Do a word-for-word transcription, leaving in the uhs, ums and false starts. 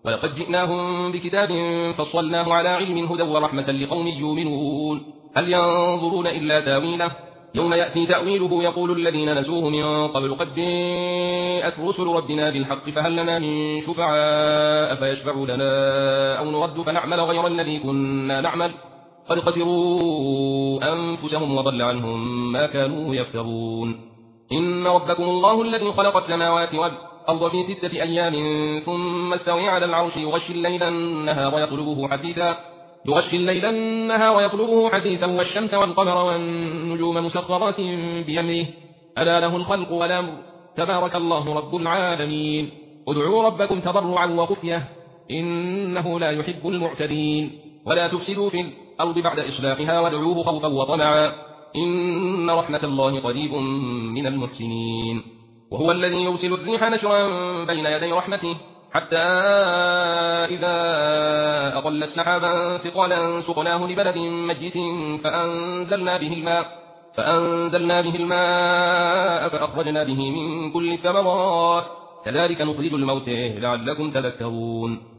ولقد جئناهم بكتاب فصلناه على علم هدى ورحمة لقوم يؤمنون هل ينظرون إلا تاويله يوم يأتي تأويله يقول الذين نسوه من قبل قد جاءت رسل ربنا بالحق فهل لنا من شفعاء فيشفعوا لنا أو نرد فنعمل غير الذي كنا نعمل قد خسروا أنفسهم وضل عنهم ما كانوا يفترون إن ربكم الله الذي خلق السماوات والأرض في ستة أيام ثم استوى على العرش يغشي الليل النهار ويطلبه حثيثا يغشي الليل النهار ويطلبه حثيثا والشمس والقمر والنجوم مسخرات بأمره ألا له الخلق والأمر تبارك الله رب العالمين ادعوا ربكم تضرعا وخفية إنه لا يحب المعتدين ولا تفسدوا في الأرض بعد إصلاحها وادعوه خوفا وطمعا إن رحمة الله قريب من المحسنين وهو الذي يرسل الريح نشرا بين يدي رحمته حتى إذا أقل السحابا ثقالا سقناه لبلد ميت فأنزلنا به الماء فأنزلنا به الماء فأخرجنا به من كل الثمرات كذلك نخرج الموتى لعلكم تذكرون